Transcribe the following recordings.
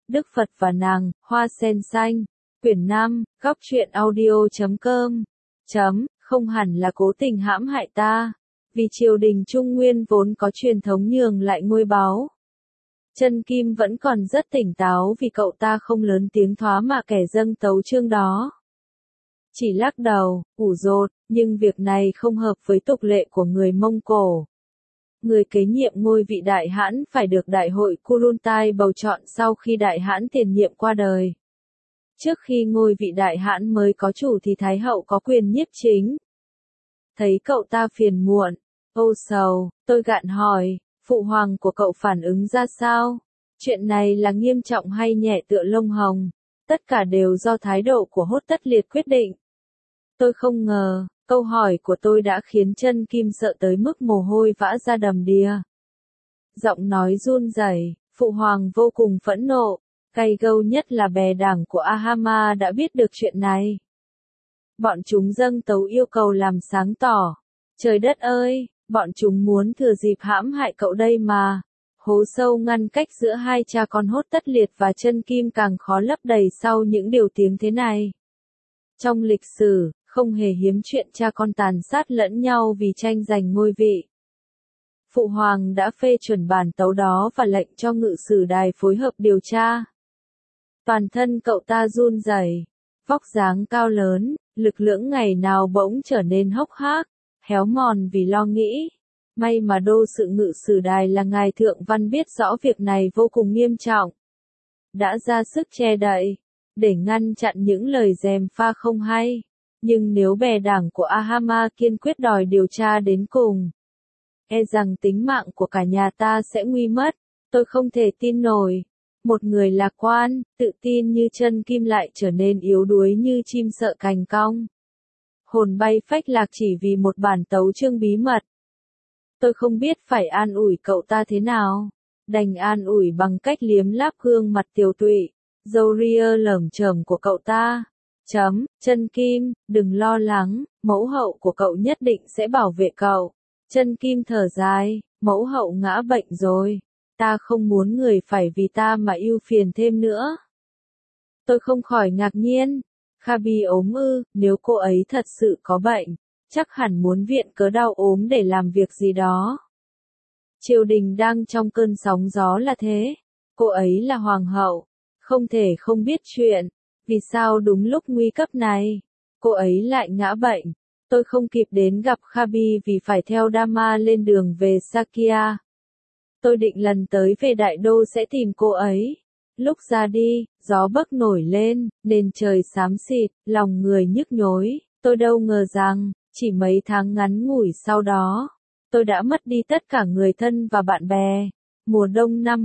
Đức Phật và nàng, Hoa sen xanh. Quyển 5, góc truyện audio.com. Không hẳn là cố tình hãm hại ta, vì triều đình Trung Nguyên vốn có truyền thống nhường lại ngôi báu. Chân Kim vẫn còn rất tỉnh táo vì cậu ta không lớn tiếng thoá mạ kẻ dâng tấu chương đó. Chỉ lắc đầu, ủ rột, nhưng việc này không hợp với tục lệ của người Mông Cổ. Người kế nhiệm ngôi vị Đại Hãn phải được Đại hội Kurultai bầu chọn sau khi Đại Hãn tiền nhiệm qua đời. Trước khi ngôi vị Đại Hãn mới có chủ thì Thái hậu có quyền nhiếp chính. Thấy cậu ta phiền muộn, âu sầu, tôi gạn hỏi, phụ hoàng của cậu phản ứng ra sao? Chuyện này là nghiêm trọng hay nhẹ tựa lông hồng? Tất cả đều do thái độ của Hốt Tất Liệt quyết định. Tôi không ngờ, câu hỏi của tôi đã khiến Chân Kim sợ tới mức mồ hôi vã ra đầm đìa. Giọng nói run rẩy, phụ hoàng vô cùng phẫn nộ, cay gâu nhất là bè đảng của Ahama đã biết được chuyện này. Bọn chúng dâng tấu yêu cầu làm sáng tỏ. Trời đất ơi, bọn chúng muốn thừa dịp hãm hại cậu đây mà. Hố sâu ngăn cách giữa hai cha con Hốt Tất Liệt và Chân Kim càng khó lấp đầy sau những điều tiếng thế này. Trong lịch sử, không hề hiếm chuyện cha con tàn sát lẫn nhau vì tranh giành ngôi vị. Phụ hoàng đã phê chuẩn bản tấu đó và lệnh cho ngự sử đài phối hợp điều tra. Toàn thân cậu ta run rẩy, vóc dáng cao lớn, lực lưỡng ngày nào bỗng trở nên hốc hác, héo mòn vì lo nghĩ. May mà đô sự ngự sử đài là ngài Thượng Văn biết rõ việc này vô cùng nghiêm trọng. Đã ra sức che đậy, để ngăn chặn những lời gièm pha không hay. Nhưng nếu bè đảng của Ahama kiên quyết đòi điều tra đến cùng, e rằng tính mạng của cả nhà ta sẽ nguy mất. Tôi không thể tin nổi. Một người lạc quan, tự tin như Chân Kim lại trở nên yếu đuối như chim sợ cành cong. Hồn bay phách lạc chỉ vì một bản tấu chương bí mật. Tôi không biết phải an ủi cậu ta thế nào. Đành an ủi bằng cách liếm láp gương mặt tiều tụy, râu ria lởm chởm của cậu ta. Chân Kim, đừng lo lắng, mẫu hậu của cậu nhất định sẽ bảo vệ cậu. Chân Kim thở dài, mẫu hậu ngã bệnh rồi. Ta không muốn người phải vì ta mà ưu phiền thêm nữa. Tôi không khỏi ngạc nhiên. Khaby ốm ư? Nếu cô ấy thật sự có bệnh, chắc hẳn muốn viện cớ đau ốm để làm việc gì đó. Triều đình đang trong cơn sóng gió là thế. Cô ấy là hoàng hậu, không thể không biết chuyện. Vì sao đúng lúc nguy cấp này, cô ấy lại ngã bệnh? Tôi không kịp đến gặp Khaby vì phải theo Dama lên đường về Sakya. Tôi định lần tới về Đại Đô sẽ tìm cô ấy. Lúc ra đi, gió bấc nổi lên, nền trời xám xịt, lòng người nhức nhối. Tôi đâu ngờ rằng, chỉ mấy tháng ngắn ngủi sau đó, tôi đã mất đi tất cả người thân và bạn bè. Mùa đông năm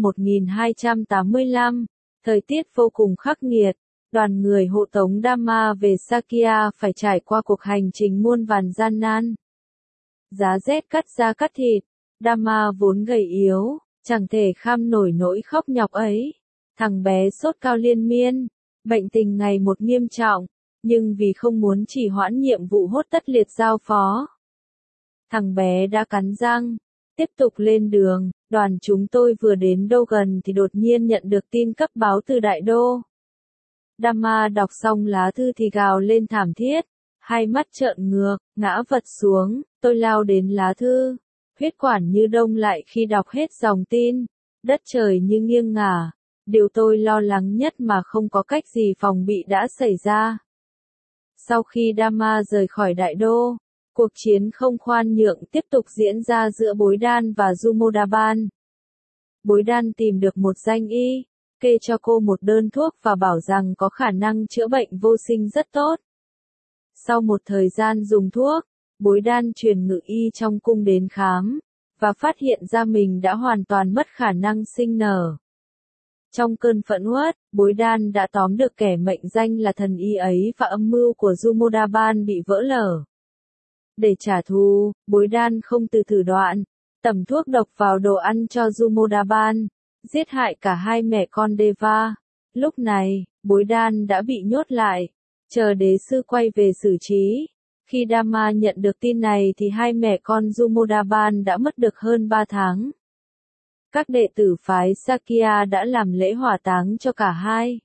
1285, thời tiết vô cùng khắc nghiệt. Đoàn người hộ tống Dama về Sakya phải trải qua cuộc hành trình muôn vàn gian nan. Giá rét cắt da cắt thịt, Dama vốn gầy yếu, chẳng thể kham nổi nỗi khóc nhọc ấy. Thằng bé sốt cao liên miên, bệnh tình ngày một nghiêm trọng, nhưng vì không muốn trì hoãn nhiệm vụ Hốt Tất Liệt giao phó, thằng bé đã cắn răng, tiếp tục lên đường. Đoàn chúng tôi vừa đến đô gần thì đột nhiên nhận được tin cấp báo từ Đại Đô. Dama đọc xong lá thư thì gào lên thảm thiết, hai mắt trợn ngược, ngã vật xuống. Tôi lao đến lá thư, huyết quản như đông lại khi đọc hết dòng tin, đất trời như nghiêng ngả. Điều tôi lo lắng nhất mà không có cách gì phòng bị đã xảy ra. Sau khi Dama rời khỏi Đại Đô, cuộc chiến không khoan nhượng tiếp tục diễn ra giữa Bối Đan và Jumodaban. Bối Đan tìm được một danh y, kê cho cô một đơn thuốc và bảo rằng có khả năng chữa bệnh vô sinh rất tốt. Sau một thời gian dùng thuốc, Bối Đan truyền ngự y trong cung đến khám, và phát hiện ra mình đã hoàn toàn mất khả năng sinh nở. Trong cơn phẫn uất, Bối Đan đã tóm được kẻ mệnh danh là thần y ấy và âm mưu của Jumodaban bị vỡ lở. Để trả thù, Bối Đan không từ thủ đoạn, tẩm thuốc độc vào đồ ăn cho Jumodaban, giết hại cả hai mẹ con Deva. Lúc này, Bối Đan đã bị nhốt lại, chờ đế sư quay về xử trí. Khi Dama nhận được tin này thì hai mẹ con Jumodaban đã mất được hơn 3 tháng. Các đệ tử phái Sakya đã làm lễ hỏa táng cho cả hai.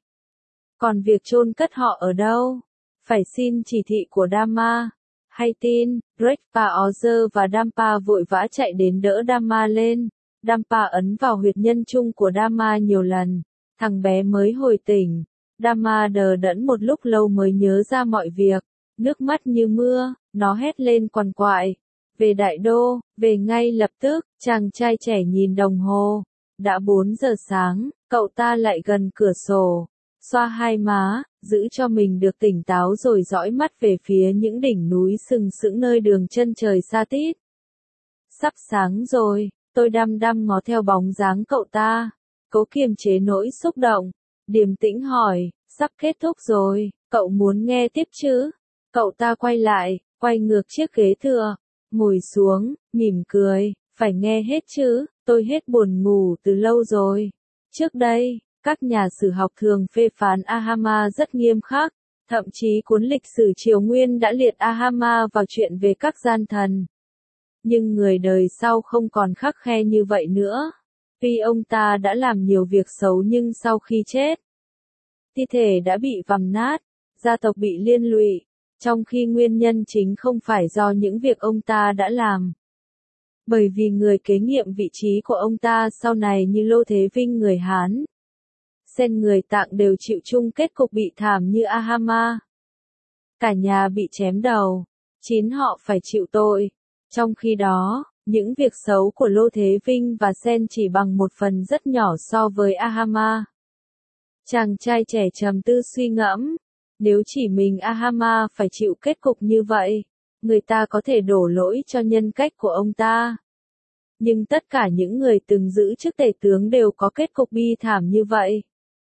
Còn việc chôn cất họ ở đâu? Phải xin chỉ thị của Dhamma. Hay tin, Rekpa Ozer và Dampa vội vã chạy đến đỡ Dhamma lên. Dampa ấn vào huyệt nhân trung của Dhamma nhiều lần. Thằng bé mới hồi tỉnh. Dhamma đờ đẫn một lúc lâu mới nhớ ra mọi việc. Nước mắt như mưa, nó hét lên quằn quại. Về Đại Đô, về ngay lập tức. Chàng trai trẻ nhìn đồng hồ. Đã 4 giờ sáng, cậu ta lại gần cửa sổ. Xoa hai má, giữ cho mình được tỉnh táo rồi dõi mắt về phía những đỉnh núi sừng sững nơi đường chân trời xa tít. Sắp sáng rồi, tôi đăm đăm ngó theo bóng dáng cậu ta. Cố kiềm chế nỗi xúc động. Điềm tĩnh hỏi, sắp kết thúc rồi, cậu muốn nghe tiếp chứ? Cậu ta quay lại, quay ngược chiếc ghế thừa. Ngồi xuống, mỉm cười, phải nghe hết chứ, tôi hết buồn ngủ từ lâu rồi. Trước đây, các nhà sử học thường phê phán Ahama rất nghiêm khắc, thậm chí cuốn lịch sử Triều Nguyên đã liệt Ahama vào chuyện về các gian thần. Nhưng người đời sau không còn khắt khe như vậy nữa. Tuy ông ta đã làm nhiều việc xấu nhưng sau khi chết, thi thể đã bị vằm nát, gia tộc bị liên lụy, trong khi nguyên nhân chính không phải do những việc ông ta đã làm. Bởi vì người kế nhiệm vị trí của ông ta sau này như Lô Thế Vinh người Hán, Sen người Tạng đều chịu chung kết cục bị thảm như Ahama. Cả nhà bị chém đầu, 9 họ phải chịu tội. Trong khi đó, những việc xấu của Lô Thế Vinh và Sen chỉ bằng một phần rất nhỏ so với Ahama. Chàng trai trẻ trầm tư suy ngẫm, nếu chỉ mình Ahama phải chịu kết cục như vậy, người ta có thể đổ lỗi cho nhân cách của ông ta. Nhưng tất cả những người từng giữ chức tể tướng đều có kết cục bi thảm như vậy.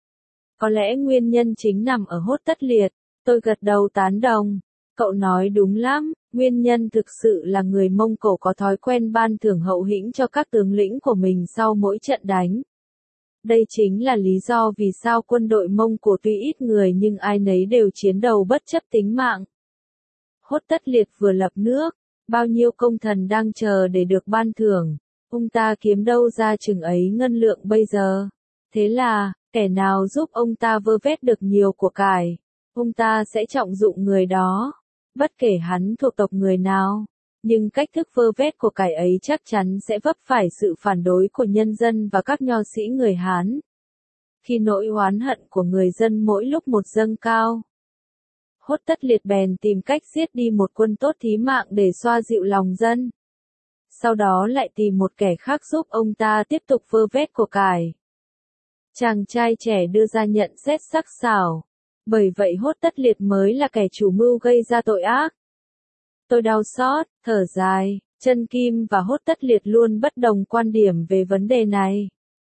Có lẽ nguyên nhân chính nằm ở Hốt Tất Liệt. Tôi gật đầu tán đồng. Cậu nói đúng lắm, nguyên nhân thực sự là người Mông Cổ có thói quen ban thưởng hậu hĩnh cho các tướng lĩnh của mình sau mỗi trận đánh. Đây chính là lý do vì sao quân đội Mông Cổ tuy ít người nhưng ai nấy đều chiến đấu bất chấp tính mạng. Hốt Tất Liệt vừa lập nước, bao nhiêu công thần đang chờ để được ban thưởng, ông ta kiếm đâu ra chừng ấy ngân lượng bây giờ. Thế là, kẻ nào giúp ông ta vơ vét được nhiều của cải, ông ta sẽ trọng dụng người đó, bất kể hắn thuộc tộc người nào. Nhưng cách thức vơ vét của cải ấy chắc chắn sẽ vấp phải sự phản đối của nhân dân và các nho sĩ người Hán. Khi nỗi oán hận của người dân mỗi lúc một dâng cao, Hốt Tất Liệt bèn tìm cách giết đi một quân tốt thí mạng để xoa dịu lòng dân. Sau đó lại tìm một kẻ khác giúp ông ta tiếp tục vơ vét của cải. Chàng trai trẻ đưa ra nhận xét sắc sảo. Bởi vậy Hốt Tất Liệt mới là kẻ chủ mưu gây ra tội ác. Tôi đau xót, thở dài, Chân Kim và Hốt Tất Liệt luôn bất đồng quan điểm về vấn đề này.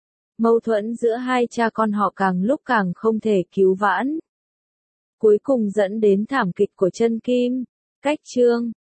Mâu thuẫn giữa hai cha con họ càng lúc càng không thể cứu vãn. Cuối cùng dẫn đến thảm kịch của Chân Kim. Cách chương